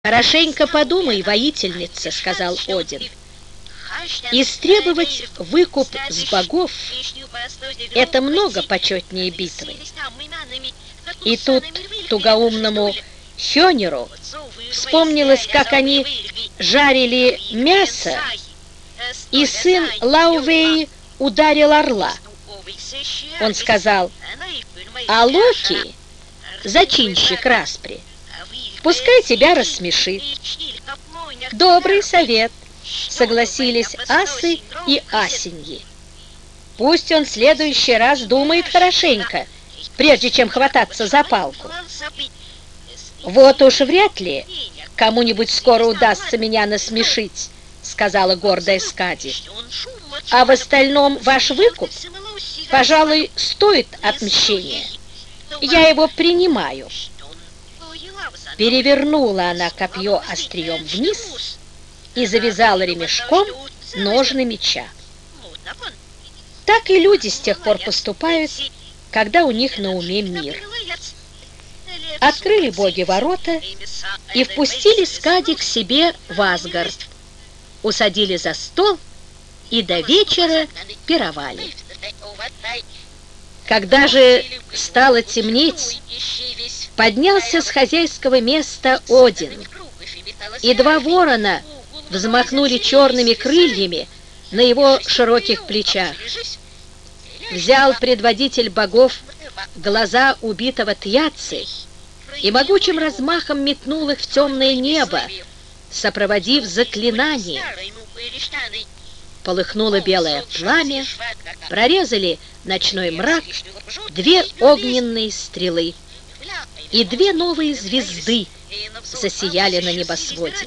«Хорошенько подумай, воительница, — сказал Один, — истребовать выкуп с богов — это много почетнее битвы». И тут тугоумному Хёнеру вспомнилось, как они жарили мясо, и сын Лаувей ударил орла. Он сказал: «А Локи, зачинщик распри, пускай тебя рассмешит». «Добрый совет», — согласились асы и асеньи. «Пусть он в следующий раз думает хорошенько, прежде чем хвататься за палку». «Вот уж вряд ли кому-нибудь скоро удастся меня насмешить», — сказала гордая Скади. «А в остальном ваш выкуп, пожалуй, стоит отмщения. Я его принимаю». Перевернула она копье острием вниз и завязала ремешком ножны меча. Так и люди с тех пор поступают, когда у них на уме мир. Открыли боги ворота и впустили Скади к себе в Асгард, усадили за стол и до вечера пировали. Когда же стало темнеть, поднялся с хозяйского места Один, и два ворона взмахнули черными крыльями на его широких плечах. Взял предводитель богов глаза убитого Тьяцци и могучим размахом метнул их в темное небо, сопроводив заклинание. Полыхнуло белое пламя, прорезали ночной мрак две огненные стрелы, и две новые звезды засияли на небосводе.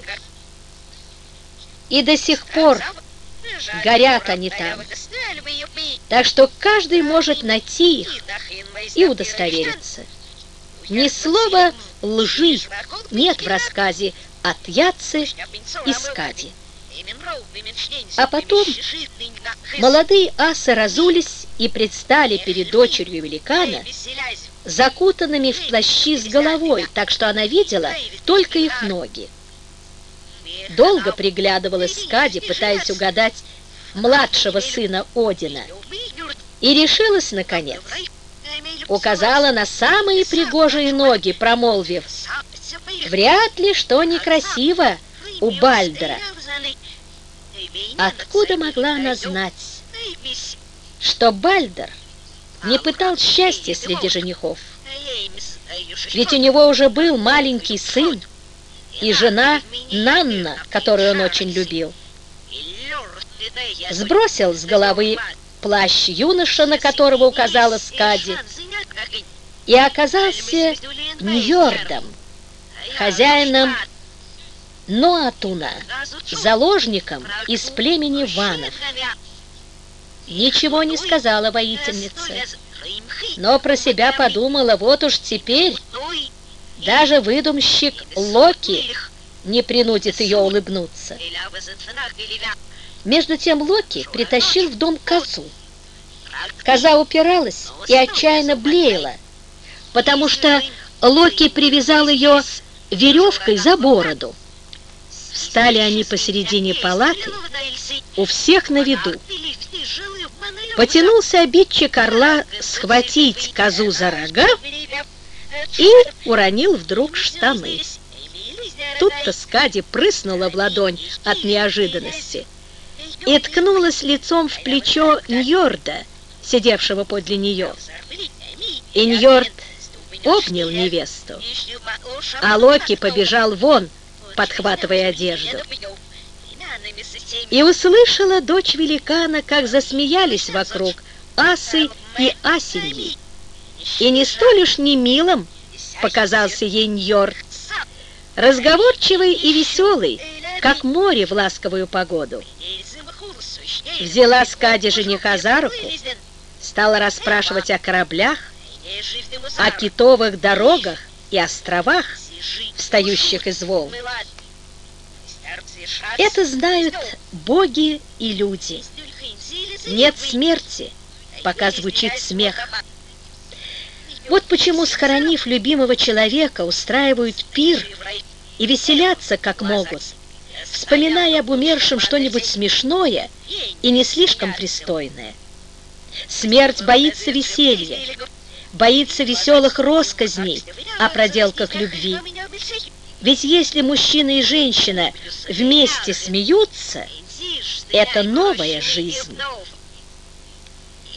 И до сих пор горят они там, так что каждый может найти их и удостовериться. Ни слова лжи нет в рассказе о Тьяцце и Скади. А потом молодые асы разулись и предстали перед дочерью великана, закутанными в плащи с головой, так что она видела только их ноги. Долго приглядывалась Скади, пытаясь угадать младшего сына Одина, и решилась наконец. Указала на самые пригожие ноги, промолвив: «Вряд ли что некрасиво у Бальдера». Откуда могла она знать, что Бальдер не пытал счастья среди женихов? Ведь у него уже был маленький сын и жена Нанна, которую он очень любил. Сбросил с головы плащ юноша, на которого указала Скади, и оказался Ньордом, хозяином Ноатуна, заложником из племени ванов. Ничего не сказала воительница, но про себя подумала: вот уж теперь даже выдумщик Локи не принудит ее улыбнуться. Между тем Локи притащил в дом козу. Коза упиралась и отчаянно блеяла, потому что Локи привязал ее веревкой за бороду. Встали они посередине палаты, у всех на виду. Потянулся обидчик орла схватить козу за рога и уронил вдруг штаны. Тут-то Скади прыснула в ладонь от неожиданности и ткнулась лицом в плечо Ньорда, сидевшего подле нее. И Ньорд обнял невесту, а Локи побежал вон, подхватывая одежду. И услышала дочь великана, как засмеялись вокруг асы и асеньи. И не столь уж немилым показался ей Ньорд, разговорчивый и веселый, как море в ласковую погоду. Взяла Скади жениха за руку, стала расспрашивать о кораблях, о китовых дорогах и островах, встающих из волн. Это знают боги и люди. Нет смерти, пока звучит смех. Вот почему, схоронив любимого человека, устраивают пир и веселятся, как могут, вспоминая об умершем что-нибудь смешное и не слишком пристойное. Смерть боится веселья, боится веселых россказней о проделках любви. Ведь если мужчина и женщина вместе смеются, это новая жизнь.